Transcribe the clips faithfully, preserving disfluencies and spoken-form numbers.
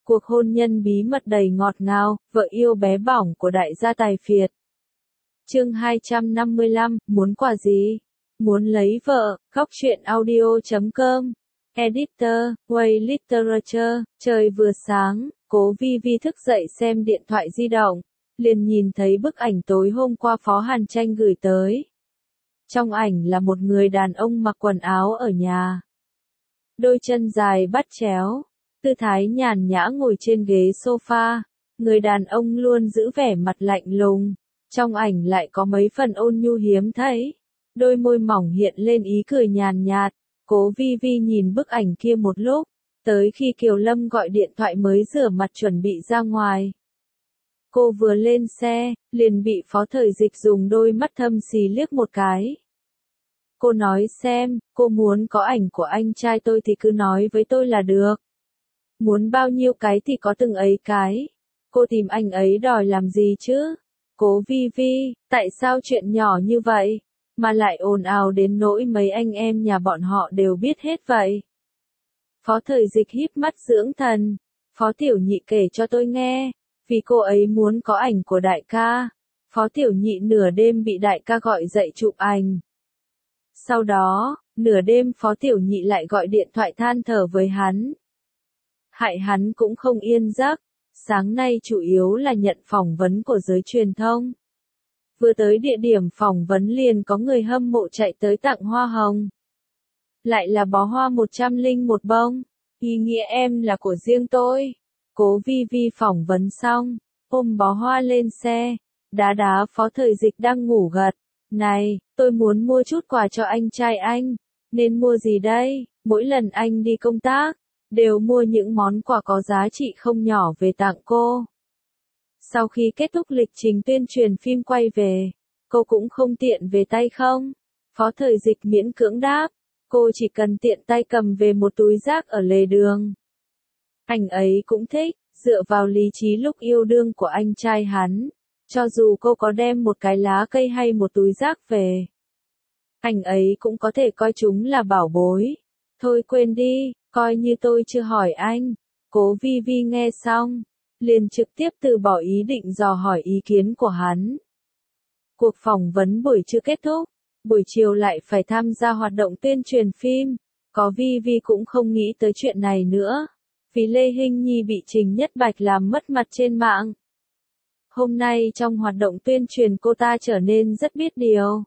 Cuộc hôn nhân bí mật đầy ngọt ngào, vợ yêu bé bỏng của đại gia tài phiệt. Chương hai trăm năm mươi lăm, muốn quà gì? Muốn lấy vợ, góc truyện audio chấm com. Editor, Way Literature, trời vừa sáng, Cố Vi Vi thức dậy xem điện thoại di động, liền nhìn thấy bức ảnh tối hôm qua Phó Hàn Tranh gửi tới. Trong ảnh là một người đàn ông mặc quần áo ở nhà. Đôi chân dài bắt chéo, tư thái nhàn nhã ngồi trên ghế sofa, người đàn ông luôn giữ vẻ mặt lạnh lùng, trong ảnh lại có mấy phần ôn nhu hiếm thấy, đôi môi mỏng hiện lên ý cười nhàn nhạt. Cố Vi Vi nhìn bức ảnh kia một lúc, tới khi Kiều Lâm gọi điện thoại mới rửa mặt chuẩn bị ra ngoài. Cô vừa lên xe, liền bị Phó Thời Dịch dùng đôi mắt thâm xì liếc một cái. Cô nói xem, cô muốn có ảnh của anh trai tôi thì cứ nói với tôi là được. Muốn bao nhiêu cái thì có từng ấy cái. Cô tìm anh ấy đòi làm gì chứ? Cố Vi Vi, tại sao chuyện nhỏ như vậy, mà lại ồn ào đến nỗi mấy anh em nhà bọn họ đều biết hết vậy? Phó Thời Dịch híp mắt dưỡng thần. Phó Tiểu Nhị kể cho tôi nghe, vì cô ấy muốn có ảnh của đại ca. Phó Tiểu Nhị nửa đêm bị đại ca gọi dậy chụp ảnh. Sau đó, nửa đêm Phó Tiểu Nhị lại gọi điện thoại than thở với hắn. Hại hắn cũng không yên giấc, sáng nay chủ yếu là nhận phỏng vấn của giới truyền thông. Vừa tới địa điểm phỏng vấn liền có người hâm mộ chạy tới tặng hoa hồng. Lại là bó hoa một trăm linh một bông, ý nghĩa em là của riêng tôi. Cố Vi Vi phỏng vấn xong, ôm bó hoa lên xe, đá đá Phó Thời Dịch đang ngủ gật. Này, tôi muốn mua chút quà cho anh trai anh, nên mua gì đây? Mỗi lần anh đi công tác, đều mua những món quà có giá trị không nhỏ về tặng cô. Sau khi kết thúc lịch trình tuyên truyền phim quay về, cô cũng không tiện về tay không? Phó Thời Dịch miễn cưỡng đáp, cô chỉ cần tiện tay cầm về một túi rác ở lề đường. Anh ấy cũng thích, dựa vào lý trí lúc yêu đương của anh trai hắn, cho dù cô có đem một cái lá cây hay một túi rác về, anh ấy cũng có thể coi chúng là bảo bối. Thôi quên đi, coi như tôi chưa hỏi anh. Cố Vi Vi nghe xong, liền trực tiếp từ bỏ ý định dò hỏi ý kiến của hắn. Cuộc phỏng vấn buổi trưa kết thúc, buổi chiều lại phải tham gia hoạt động tuyên truyền phim. Có Vi Vi cũng không nghĩ tới chuyện này nữa, vì Lê Hinh Nhi bị Trình Nhất Bạch làm mất mặt trên mạng. Hôm nay trong hoạt động tuyên truyền cô ta trở nên rất biết điều.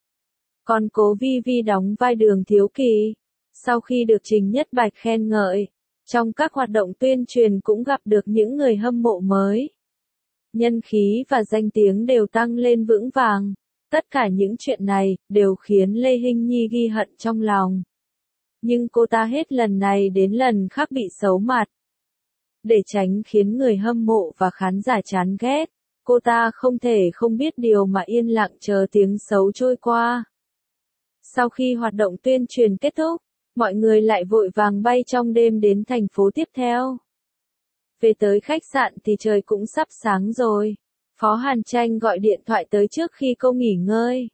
Còn Cố Vi Vi đóng vai Đường Thiếu Kỳ, sau khi được Trình Nhất Bạch khen ngợi, trong các hoạt động tuyên truyền cũng gặp được những người hâm mộ mới. Nhân khí và danh tiếng đều tăng lên vững vàng. Tất cả những chuyện này đều khiến Lê Hinh Nhi ghi hận trong lòng. Nhưng cô ta hết lần này đến lần khác bị xấu mặt. Để tránh khiến người hâm mộ và khán giả chán ghét, cô ta không thể không biết điều mà yên lặng chờ tiếng xấu trôi qua. Sau khi hoạt động tuyên truyền kết thúc, mọi người lại vội vàng bay trong đêm đến thành phố tiếp theo. Về tới khách sạn thì trời cũng sắp sáng rồi. Phó Hàn Tranh gọi điện thoại tới trước khi cô nghỉ ngơi.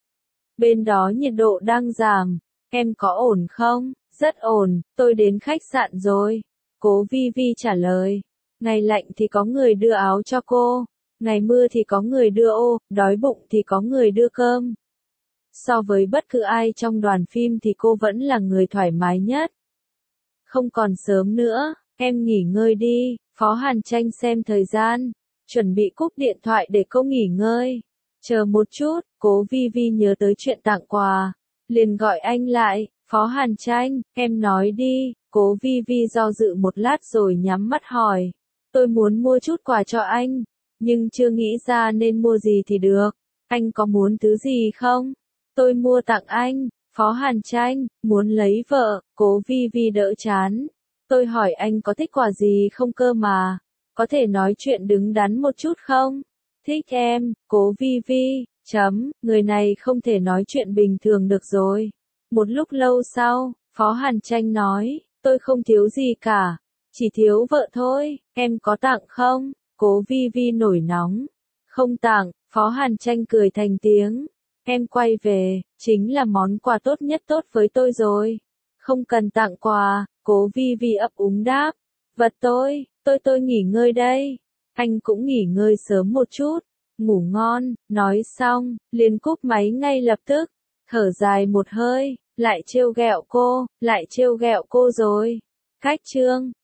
Bên đó nhiệt độ đang giảm, em có ổn không? Rất ổn, tôi đến khách sạn rồi. Cố Vi Vi trả lời. Ngày lạnh thì có người đưa áo cho cô, ngày mưa thì có người đưa ô, đói bụng thì có người đưa cơm. So với bất cứ ai trong đoàn phim thì cô vẫn là người thoải mái nhất. Không còn sớm nữa, em nghỉ ngơi đi. Phó Hàn Tranh xem thời gian, chuẩn bị cúp điện thoại để cô nghỉ ngơi. Chờ một chút, Cố Vi Vi nhớ tới chuyện tặng quà, liền gọi anh lại. Phó Hàn Tranh, em nói đi. Cố Vi Vi do dự một lát rồi nhắm mắt hỏi. Tôi muốn mua chút quà cho anh, nhưng chưa nghĩ ra nên mua gì thì được. Anh có muốn thứ gì không? Tôi mua tặng anh. Phó Hàn Tranh, muốn lấy vợ. Cố Vi Vi đỡ chán. Tôi hỏi anh có thích quà gì không cơ mà. Có thể nói chuyện đứng đắn một chút không? Thích em. Cố Vi Vi, chấm, người này không thể nói chuyện bình thường được rồi. Một lúc lâu sau, Phó Hàn Tranh nói, tôi không thiếu gì cả, chỉ thiếu vợ thôi, em có tặng không? Cố Vi Vi nổi nóng. Không tặng. Phó Hàn Tranh cười thành tiếng. Em quay về, chính là món quà tốt nhất tốt với tôi rồi. Không cần tặng quà. Cố Vi Vi ấp úng đáp. Vật tôi, Tôi tôi nghỉ ngơi đây. Anh cũng nghỉ ngơi sớm một chút. Ngủ ngon, nói xong, liền cúp máy ngay lập tức. Thở dài một hơi, lại trêu ghẹo cô, lại trêu ghẹo cô rồi. Khách trương.